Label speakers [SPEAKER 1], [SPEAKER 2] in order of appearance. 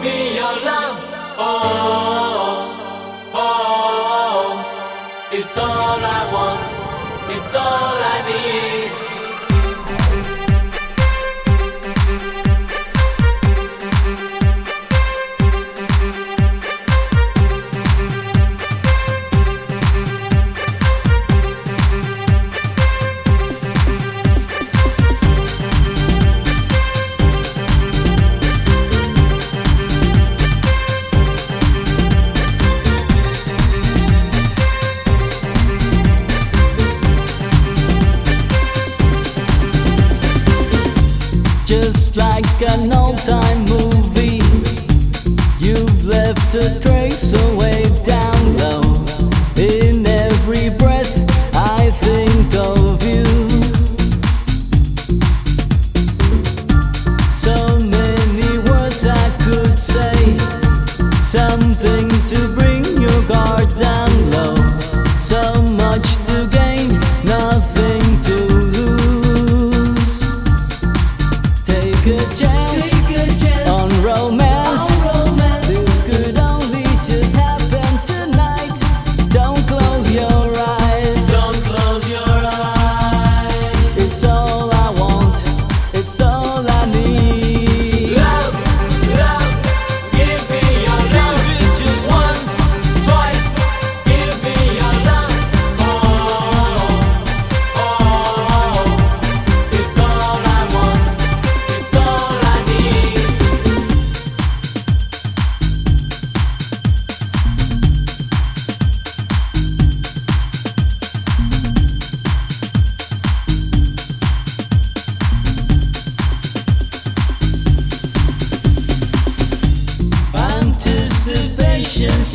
[SPEAKER 1] me your love. Oh, oh, it's all I want, it's all I need.
[SPEAKER 2] Just like an old-time movie, you've left a trace away down low. In every breath I think of you. So many words I could say, something to bring your guard down low. So much to gain, nothing to lose. Take a chance on romance. This could only just happen tonight. Don't close your eyes.
[SPEAKER 1] Don't close your eyes.
[SPEAKER 2] It's all I want, it's all I need.
[SPEAKER 1] Love, love, give me your love. Give it just once, twice. Give me your love. Oh, oh, it's all I want, it's all I need.
[SPEAKER 2] Anticipation